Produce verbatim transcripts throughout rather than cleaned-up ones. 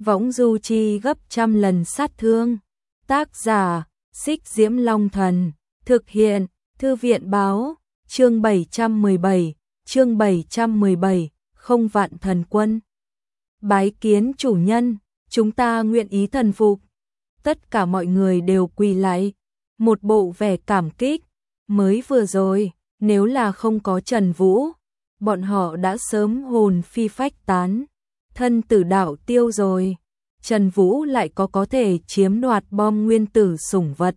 võng du chi gấp trăm lần sát thương. Tác giả, Xích Diễm Long Thần, thực hiện, Thư viện Báo, chương bảy trăm mười bảy, chương bảy trăm mười bảy, không vạn thần quân. Bái kiến chủ nhân, chúng ta nguyện ý thần phục. Tất cả mọi người đều quỳ lại, một bộ vẻ cảm kích. Mới vừa rồi, nếu là không có Trần Vũ, bọn họ đã sớm hồn phi phách tán, thân tử đạo tiêu rồi. Trần Vũ lại có có thể chiếm đoạt bom nguyên tử sủng vật.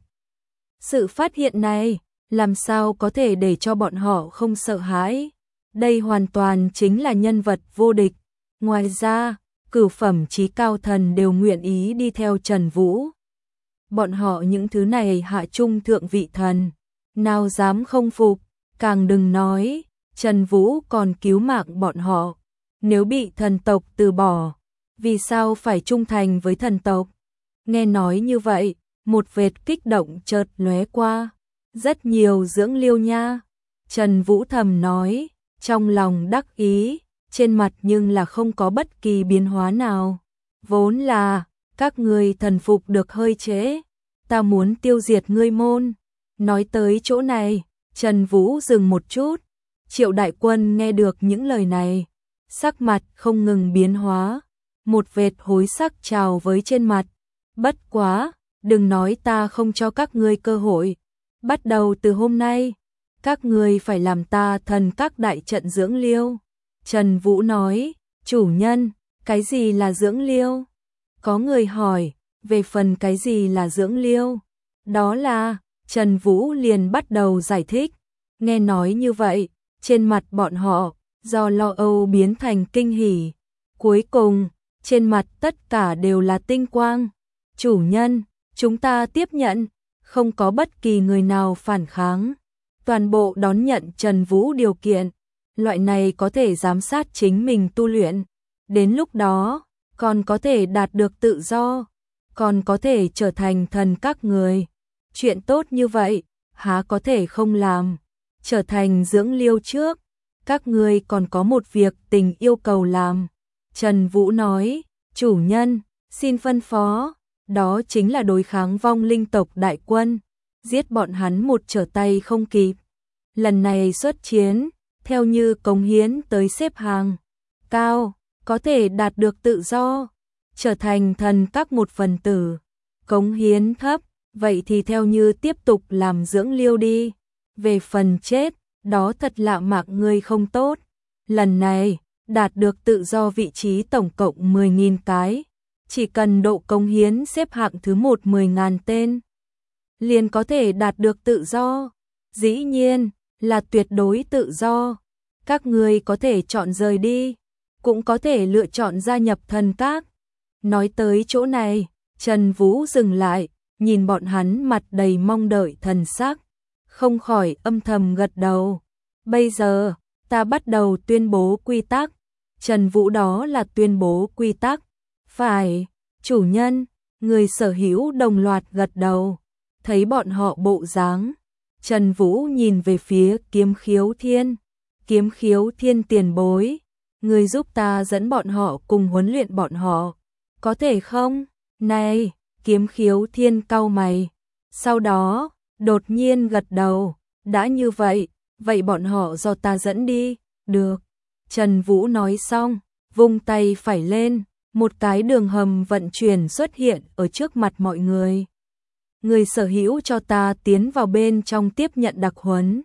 Sự phát hiện này, làm sao có thể để cho bọn họ không sợ hãi? Đây hoàn toàn chính là nhân vật vô địch. Ngoài ra, cửu phẩm chí cao thần đều nguyện ý đi theo Trần Vũ. Bọn họ những thứ này hạ trung thượng vị thần, nào dám không phục, càng đừng nói, Trần Vũ còn cứu mạng bọn họ. Nếu bị thần tộc từ bỏ, vì sao phải trung thành với thần tộc? Nghe nói như vậy, một vệt kích động chợt lóe qua. Rất nhiều dưỡng liêu nha. Trần Vũ thầm nói, trong lòng đắc ý, trên mặt nhưng là không có bất kỳ biến hóa nào. Vốn là, các ngươi thần phục được hơi trễ, ta muốn tiêu diệt ngươi môn. Nói tới chỗ này, Trần Vũ dừng một chút. Triệu đại quân nghe được những lời này, sắc mặt không ngừng biến hóa, một vệt hối sắc trào với trên mặt. Bất quá, đừng nói ta không cho các ngươi cơ hội. Bắt đầu từ hôm nay, các ngươi phải làm ta thần các đại trận dưỡng liêu. Trần Vũ nói, chủ nhân, cái gì là dưỡng liêu? Có người hỏi, về phần cái gì là dưỡng liêu? Đó là, Trần Vũ liền bắt đầu giải thích. Nghe nói như vậy, trên mặt bọn họ, do lo âu biến thành kinh hỉ. Cuối cùng, trên mặt tất cả đều là tinh quang. Chủ nhân, chúng ta tiếp nhận, không có bất kỳ người nào phản kháng. Toàn bộ đón nhận Trần Vũ điều kiện. Loại này có thể giám sát chính mình tu luyện. Đến lúc đó, còn có thể đạt được tự do, còn có thể trở thành thần các người. Chuyện tốt như vậy, há có thể không làm. Trở thành dưỡng liêu trước, các ngươi còn có một việc tình yêu cầu làm. Trần Vũ nói, chủ nhân, xin phân phó, đó chính là đối kháng vong linh tộc đại quân, giết bọn hắn một trở tay không kịp. Lần này xuất chiến, theo như cống hiến tới xếp hàng cao, có thể đạt được tự do, trở thành thần các một phần tử. Cống hiến thấp, vậy thì theo như tiếp tục làm dưỡng liêu đi. Về phần chết, đó thật lạ mạc ngươi không tốt. Lần này, đạt được tự do vị trí tổng cộng mười nghìn cái. Chỉ cần độ cống hiến xếp hạng thứ một mười nghìn tên, liền có thể đạt được tự do. Dĩ nhiên, là tuyệt đối tự do. Các ngươi có thể chọn rời đi, cũng có thể lựa chọn gia nhập thần các. Nói tới chỗ này, Trần Vũ dừng lại, nhìn bọn hắn mặt đầy mong đợi thần sắc, không khỏi âm thầm gật đầu. Bây giờ, ta bắt đầu tuyên bố quy tắc. Trần Vũ đó là tuyên bố quy tắc. Phải, chủ nhân, người sở hữu đồng loạt gật đầu. Thấy bọn họ bộ dáng, Trần Vũ nhìn về phía Kiếm Khiếu Thiên. Kiếm Khiếu Thiên tiền bối, người giúp ta dẫn bọn họ cùng huấn luyện bọn họ, có thể không? Này, Kiếm Khiếu Thiên cau mày. Sau đó, đột nhiên gật đầu, đã như vậy, vậy bọn họ do ta dẫn đi, được. Trần Vũ nói xong, vung tay phải lên, một cái đường hầm vận chuyển xuất hiện ở trước mặt mọi người. Người sở hữu cho ta tiến vào bên trong tiếp nhận đặc huấn.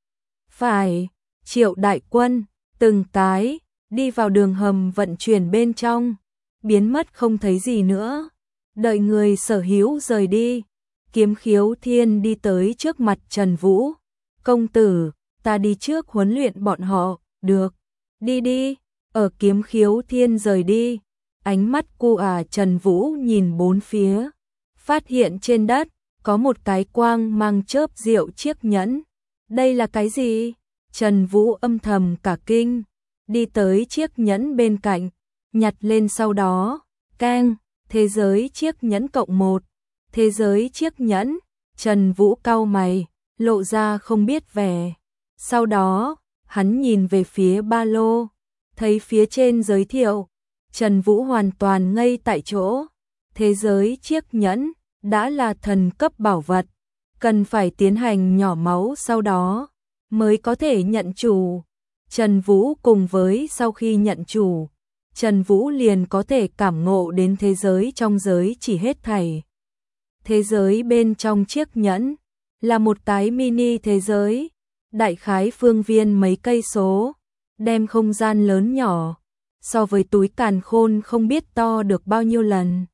Phải, Triệu đại quân, từng cái, đi vào đường hầm vận chuyển bên trong, biến mất không thấy gì nữa. Đợi người sở hữu rời đi, Kiếm Khiếu Thiên đi tới trước mặt Trần Vũ. Công tử, ta đi trước huấn luyện bọn họ, được, đi đi. Ở Kiếm Khiếu Thiên rời đi, ánh mắt cu à Trần Vũ nhìn bốn phía, phát hiện trên đất, có một cái quang mang chớp diệu chiếc nhẫn. Đây là cái gì? Trần Vũ âm thầm cả kinh, đi tới chiếc nhẫn bên cạnh, nhặt lên sau đó, keng, thế giới chiếc nhẫn cộng một, thế giới chiếc nhẫn. Trần Vũ cau mày, lộ ra không biết vẻ. Sau đó, hắn nhìn về phía ba lô, thấy phía trên giới thiệu, Trần Vũ hoàn toàn ngây tại chỗ. Thế giới chiếc nhẫn đã là thần cấp bảo vật, cần phải tiến hành nhỏ máu sau đó mới có thể nhận chủ. Trần Vũ cùng với sau khi nhận chủ, Trần Vũ liền có thể cảm ngộ đến thế giới trong giới chỉ hết thảy. Thế giới bên trong chiếc nhẫn là một cái mini thế giới, đại khái phương viên mấy cây số, đem không gian lớn nhỏ, so với túi càn khôn không biết to được bao nhiêu lần.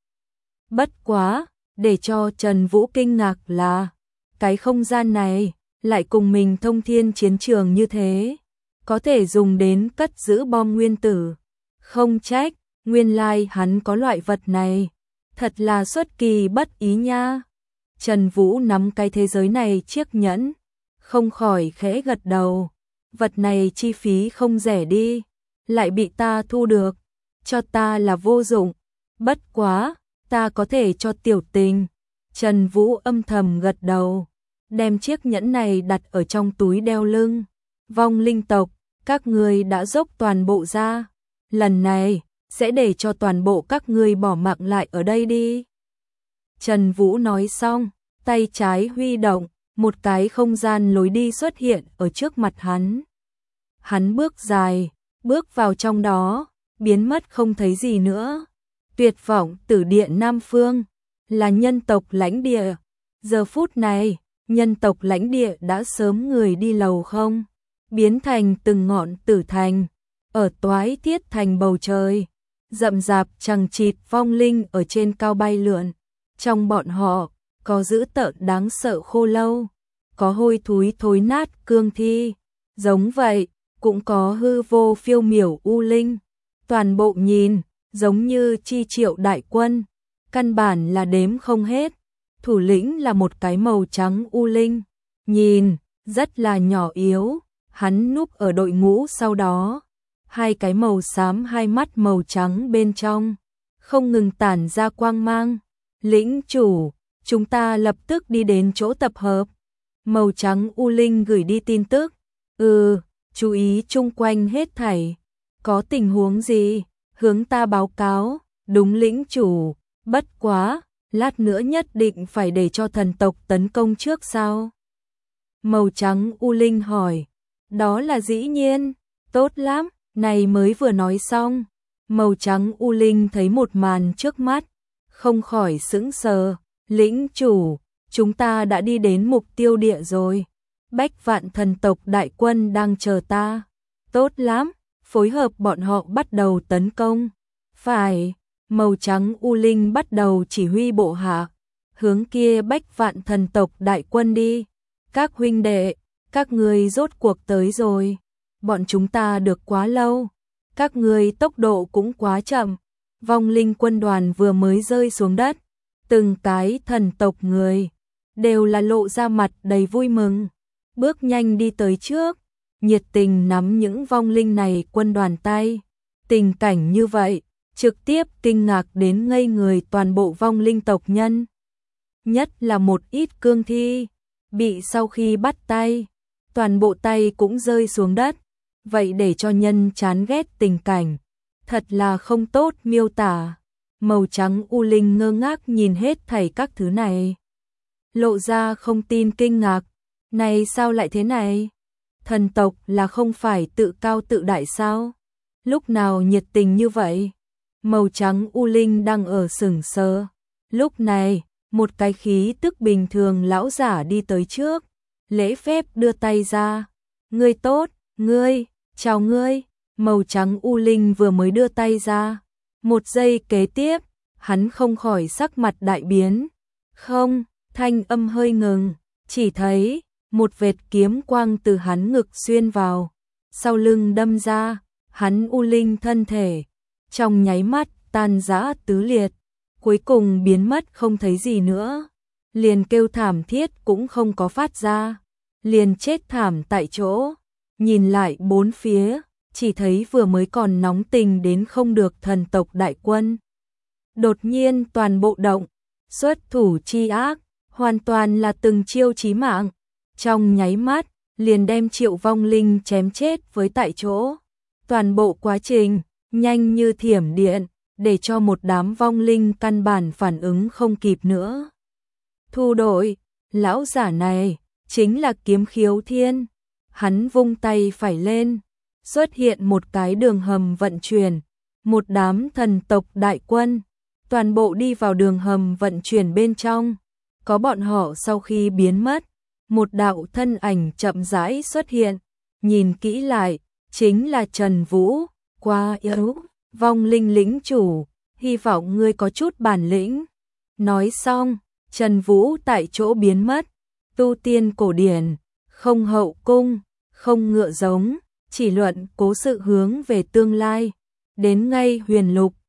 Bất quá, để cho Trần Vũ kinh ngạc là, cái không gian này lại cùng mình thông thiên chiến trường như thế, có thể dùng đến cất giữ bom nguyên tử. Không trách, nguyên lai hắn có loại vật này, thật là xuất kỳ bất ý nha. Trần Vũ nắm cái thế giới này chiếc nhẫn, không khỏi khẽ gật đầu. Vật này chi phí không rẻ đi, lại bị ta thu được, cho ta là vô dụng. Bất quá, ta có thể cho tiểu tình. Trần Vũ âm thầm gật đầu, đem chiếc nhẫn này đặt ở trong túi đeo lưng. Vong linh tộc, các ngươi đã dốc toàn bộ ra, lần này sẽ để cho toàn bộ các ngươi bỏ mạng lại ở đây đi. Trần Vũ nói xong, tay trái huy động, một cái không gian lối đi xuất hiện ở trước mặt hắn. Hắn bước dài, bước vào trong đó, biến mất không thấy gì nữa. Tuyệt vọng tử điện Nam Phương, là nhân tộc lãnh địa. Giờ phút này, nhân tộc lãnh địa đã sớm người đi lầu không, biến thành từng ngọn tử thành, ở toái thiết thành bầu trời. Rậm rạp chằng chịt vong linh ở trên cao bay lượn, trong bọn họ, có dữ tợn đáng sợ khô lâu, có hôi thối thối nát cương thi, giống vậy, cũng có hư vô phiêu miểu u linh. Toàn bộ nhìn, giống như chi triệu đại quân, căn bản là đếm không hết. Thủ lĩnh là một cái màu trắng u linh, nhìn, rất là nhỏ yếu, hắn núp ở đội ngũ sau đó. Hai cái màu xám hai mắt màu trắng bên trong, không ngừng tản ra quang mang. Lĩnh chủ, chúng ta lập tức đi đến chỗ tập hợp. Màu trắng u linh gửi đi tin tức. Ừ, chú ý chung quanh hết thảy. Có tình huống gì, hướng ta báo cáo. Đúng lĩnh chủ, bất quá, lát nữa nhất định phải để cho thần tộc tấn công trước sao? Màu trắng u linh hỏi. Đó là dĩ nhiên, tốt lắm. Này mới vừa nói xong, màu trắng u linh thấy một màn trước mắt, không khỏi sững sờ. Lĩnh chủ, chúng ta đã đi đến mục tiêu địa rồi. Bách vạn thần tộc đại quân đang chờ ta. Tốt lắm, phối hợp bọn họ bắt đầu tấn công. Phải, màu trắng u linh bắt đầu chỉ huy bộ hạ, hướng kia bách vạn thần tộc đại quân đi. Các huynh đệ, các ngươi rốt cuộc tới rồi. Bọn chúng ta được quá lâu, các ngươi tốc độ cũng quá chậm. Vong linh quân đoàn vừa mới rơi xuống đất, từng cái thần tộc người đều là lộ ra mặt đầy vui mừng, bước nhanh đi tới trước, nhiệt tình nắm những vong linh này quân đoàn tay. Tình cảnh như vậy, trực tiếp kinh ngạc đến ngây người toàn bộ vong linh tộc nhân. Nhất là một ít cương thi, bị sau khi bắt tay, toàn bộ tay cũng rơi xuống đất. Vậy để cho nhân chán ghét tình cảnh, thật là không tốt miêu tả. Màu trắng u linh ngơ ngác nhìn hết thảy các thứ này, lộ ra không tin kinh ngạc. Này sao lại thế này? Thần tộc là không phải tự cao tự đại sao? Lúc nào nhiệt tình như vậy? Màu trắng u linh đang ở sững sờ. Lúc này, một cái khí tức bình thường lão giả đi tới trước, lễ phép đưa tay ra. Ngươi tốt, ngươi, chào ngươi. Màu trắng u linh vừa mới đưa tay ra, một giây kế tiếp, hắn không khỏi sắc mặt đại biến. Không, thanh âm hơi ngừng, chỉ thấy một vệt kiếm quang từ hắn ngực xuyên vào, sau lưng đâm ra, hắn u linh thân thể trong nháy mắt tan rã tứ liệt, cuối cùng biến mất không thấy gì nữa, liền kêu thảm thiết cũng không có phát ra, liền chết thảm tại chỗ. Nhìn lại bốn phía, chỉ thấy vừa mới còn nóng tình đến không được thần tộc đại quân, đột nhiên toàn bộ động, xuất thủ chi ác, hoàn toàn là từng chiêu chí mạng, trong nháy mắt liền đem triệu vong linh chém chết với tại chỗ. Toàn bộ quá trình nhanh như thiểm điện, để cho một đám vong linh căn bản phản ứng không kịp nữa. Thu đội, lão giả này, chính là Kiếm Khiếu Thiên. Hắn vung tay phải lên, xuất hiện một cái đường hầm vận chuyển, một đám thần tộc đại quân, toàn bộ đi vào đường hầm vận chuyển bên trong. Có bọn họ sau khi biến mất, một đạo thân ảnh chậm rãi xuất hiện, nhìn kỹ lại, chính là Trần Vũ. Quá yếu, vong linh lĩnh chủ, hy vọng ngươi có chút bản lĩnh. Nói xong, Trần Vũ tại chỗ biến mất. Tu tiên cổ điển, không hậu cung, không ngựa giống, chỉ luận cố sự hướng về tương lai. Đến ngay huyền lục,